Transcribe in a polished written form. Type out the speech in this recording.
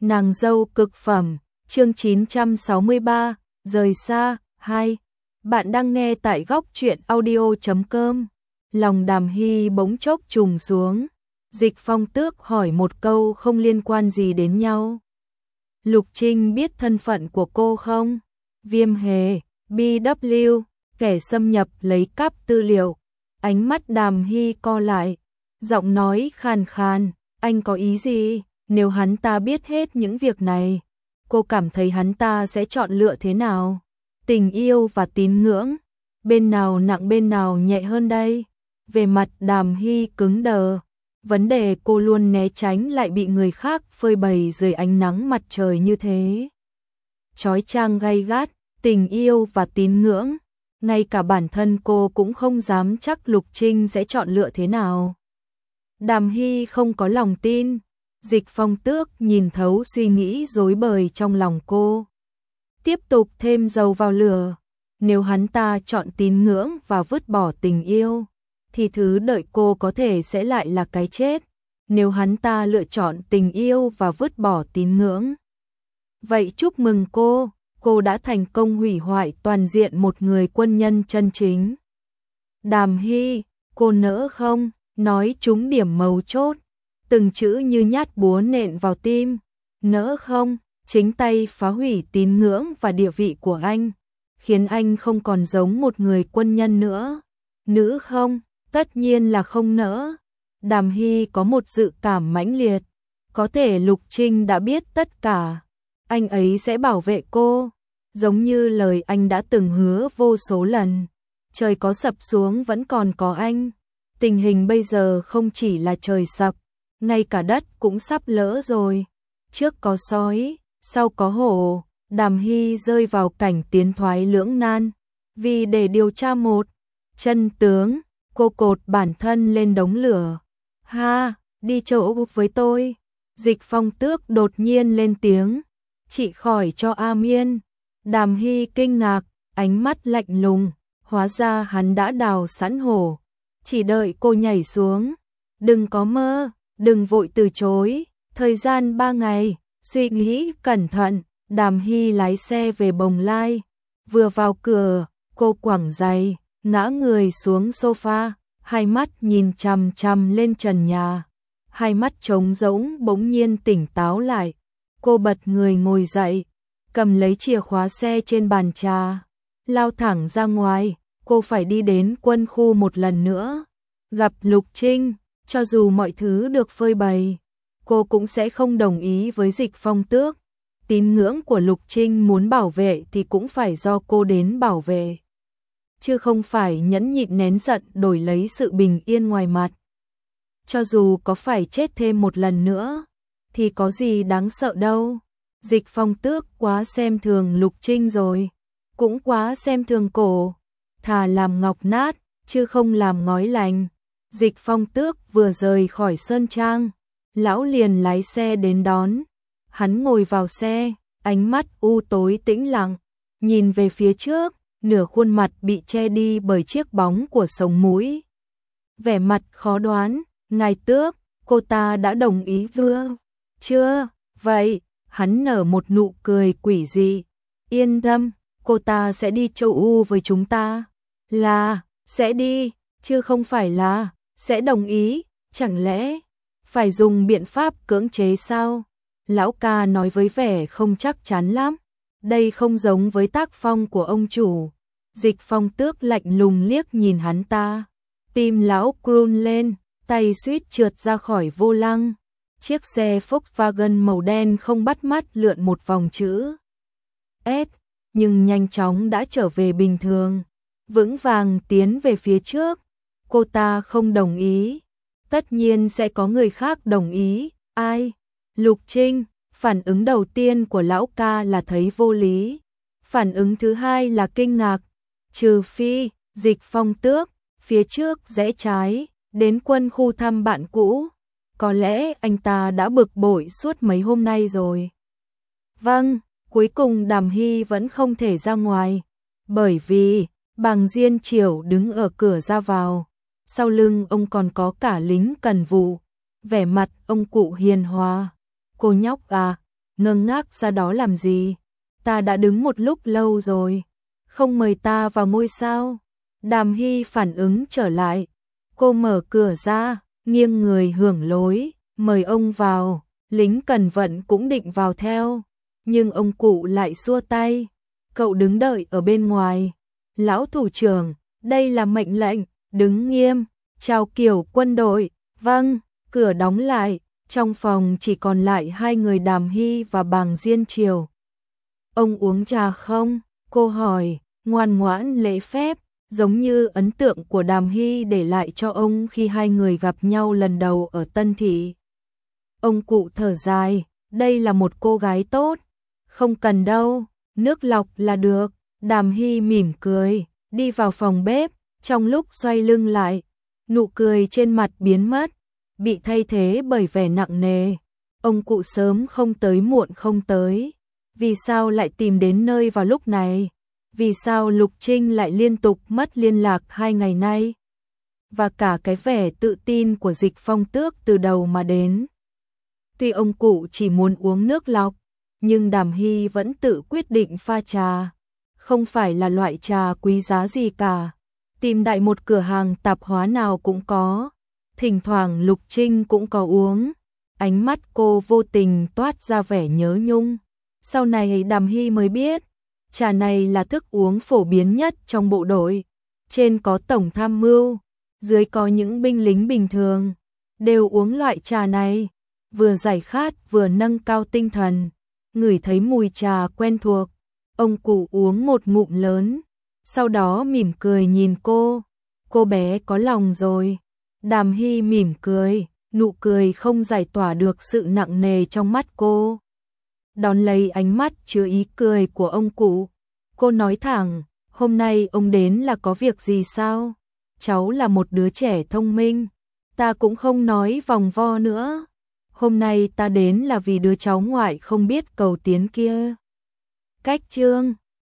Nàng dâu cực phẩm, chương 963, rời xa, 2. Bạn đang nghe tại góc truyện audio.com. Lòng Đàm Hy bỗng chốc trùng xuống. Dịch Phong Tước hỏi một câu không liên quan gì đến nhau. Lục Trinh biết thân phận của cô không? Viêm hề, BW, kẻ xâm nhập lấy cắp tư liệu. Ánh mắt Đàm Hy co lại, giọng nói khàn khàn, anh có ý gì? Nếu hắn ta biết hết những việc này, cô cảm thấy hắn ta sẽ chọn lựa thế nào? Tình yêu và tín ngưỡng, bên nào nặng bên nào nhẹ hơn đây? Về mặt Đàm Hy cứng đờ, vấn đề cô luôn né tránh lại bị người khác phơi bày dưới ánh nắng mặt trời như thế. Chói chang gay gắt, tình yêu và tín ngưỡng, ngay cả bản thân cô cũng không dám chắc Lục Trinh sẽ chọn lựa thế nào. Đàm Hy không có lòng tin. Dịch Phong Tước nhìn thấu suy nghĩ rối bời trong lòng cô. Tiếp tục thêm dầu vào lửa. Nếu hắn ta chọn tín ngưỡng và vứt bỏ tình yêu, thì thứ đợi cô có thể sẽ lại là cái chết. Nếu hắn ta lựa chọn tình yêu và vứt bỏ tín ngưỡng, vậy chúc mừng cô đã thành công hủy hoại toàn diện một người quân nhân chân chính. Đàm Hy, cô nỡ không? Nói trúng điểm mấu chốt. Từng chữ như nhát búa nện vào tim. Nỡ không? Chính tay phá hủy tín ngưỡng và địa vị của anh, khiến anh không còn giống một người quân nhân nữa. Nữ không? Tất nhiên là không nỡ. Đàm Hy có một dự cảm mãnh liệt. Có thể Lục Trinh đã biết tất cả. Anh ấy sẽ bảo vệ cô, giống như lời anh đã từng hứa vô số lần. Trời có sập xuống vẫn còn có anh. Tình hình bây giờ không chỉ là trời sập, ngay cả đất cũng sắp lỡ rồi. Trước có sói, sau có hổ. Đàm Hy rơi vào cảnh tiến thoái lưỡng nan. Vì để điều tra một chân tướng, cô cột bản thân lên đống lửa. Ha, đi chỗ với tôi. Dịch Phong Tước đột nhiên lên tiếng. Chị khỏi cho A Miên. Đàm Hy kinh ngạc, ánh mắt lạnh lùng. Hóa ra hắn đã đào sẵn hổ, chỉ đợi cô nhảy xuống. Đừng có mơ, đừng vội từ chối. Thời gian 3 ngày, suy nghĩ cẩn thận. Đàm Hy lái xe về Bồng Lai. Vừa vào cửa, cô quẳng giày, ngã người xuống sofa, hai mắt nhìn chằm chằm lên trần nhà. Hai mắt trống rỗng bỗng nhiên tỉnh táo lại. Cô bật người ngồi dậy, cầm lấy chìa khóa xe trên bàn trà, lao thẳng ra ngoài. Cô phải đi đến quân khu một lần nữa, gặp Lục Trinh. Cho dù mọi thứ được phơi bày, cô cũng sẽ không đồng ý với Dịch Phong Tước. Tín ngưỡng của Lục Trinh muốn bảo vệ thì cũng phải do cô đến bảo vệ, chứ không phải nhẫn nhịn nén giận đổi lấy sự bình yên ngoài mặt. Cho dù có phải chết thêm một lần nữa, thì có gì đáng sợ đâu. Dịch Phong Tước quá xem thường Lục Trinh rồi, cũng quá xem thường cổ. Thà làm ngọc nát, chứ không làm ngói lành. Dịch Phong Tước vừa rời khỏi Sơn Trang, lão liền lái xe đến đón. Hắn ngồi vào xe, ánh mắt u tối tĩnh lặng, nhìn về phía trước, nửa khuôn mặt bị che đi bởi chiếc bóng của sống mũi. Vẻ mặt khó đoán. Ngài Tước, cô ta đã đồng ý chưa? Vậy, hắn nở một nụ cười quỷ dị. Yên tâm, cô ta sẽ đi châu U với chúng ta. Là, sẽ đi, chứ không phải là, sẽ đồng ý. Chẳng lẽ, phải dùng biện pháp cưỡng chế sao? Lão ca nói với vẻ không chắc chắn lắm. Đây không giống với tác phong của ông chủ. Dịch Phong Tước lạnh lùng liếc nhìn hắn ta. Tim lão run lên, tay suýt trượt ra khỏi vô lăng. Chiếc xe Volkswagen màu đen không bắt mắt lượn một vòng chữ S, nhưng nhanh chóng đã trở về bình thường, vững vàng tiến về phía trước. Cô ta không đồng ý, tất nhiên sẽ có người khác đồng ý. Ai? Lục Trinh. Phản ứng đầu tiên của lão ca là thấy vô lý. Phản ứng thứ hai là kinh ngạc. Trừ phi, Dịch Phong Tước, phía trước rẽ trái, đến quân khu thăm bạn cũ. Có lẽ anh ta đã bực bội suốt mấy hôm nay rồi. Vâng, cuối cùng Đàm Hy vẫn không thể ra ngoài, bởi vì Bàng Diên Triểu đứng ở cửa ra vào. Sau lưng ông còn có cả lính cần vụ. Vẻ mặt ông cụ hiền hòa. Cô nhóc à, ngơ ngác ra đó làm gì? Ta đã đứng một lúc lâu rồi, không mời ta vào ngôi sao? Đàm Hy phản ứng trở lại, cô mở cửa ra, nghiêng người hưởng lối, mời ông vào, lính cẩn vận cũng định vào theo, nhưng ông cụ lại xua tay, cậu đứng đợi ở bên ngoài. Lão thủ trưởng, đây là mệnh lệnh, đứng nghiêm, chào kiểu quân đội, vâng, cửa đóng lại, trong phòng chỉ còn lại hai người Đàm Hy và Bàng Diên Triều. Ông uống trà không? Cô hỏi, ngoan ngoãn lễ phép, giống như ấn tượng của Đàm Hy để lại cho ông khi hai người gặp nhau lần đầu ở Tân Thị. Ông cụ thở dài, đây là một cô gái tốt, không cần đâu, nước lọc là được. Đàm Hy mỉm cười, đi vào phòng bếp, trong lúc xoay lưng lại, nụ cười trên mặt biến mất, bị thay thế bởi vẻ nặng nề. Ông cụ sớm không tới muộn không tới, vì sao lại tìm đến nơi vào lúc này? Vì sao Lục Trinh lại liên tục mất liên lạc 2 ngày nay? Và cả cái vẻ tự tin của Dịch Phong Tước từ đầu mà đến. Tuy ông cụ chỉ muốn uống nước lọc, nhưng Đàm Hy vẫn tự quyết định pha trà. Không phải là loại trà quý giá gì cả, tìm đại một cửa hàng tạp hóa nào cũng có. Thỉnh thoảng Lục Trinh cũng có uống. Ánh mắt cô vô tình toát ra vẻ nhớ nhung. Sau này Đàm Hy mới biết, trà này là thức uống phổ biến nhất trong bộ đội. Trên có tổng tham mưu, dưới có những binh lính bình thường, đều uống loại trà này, vừa giải khát vừa nâng cao tinh thần. Ngửi thấy mùi trà quen thuộc, ông cụ uống một ngụm lớn, sau đó mỉm cười nhìn cô bé có lòng rồi. Đàm Hy mỉm cười, nụ cười không giải tỏa được sự nặng nề trong mắt cô. Đón lấy ánh mắt chứa ý cười của ông cụ, cô nói thẳng, hôm nay ông đến là có việc gì sao? Cháu là một đứa trẻ thông minh, ta cũng không nói vòng vo nữa. Hôm nay ta đến là vì đứa cháu ngoại không biết cầu tiến kia. Cách chương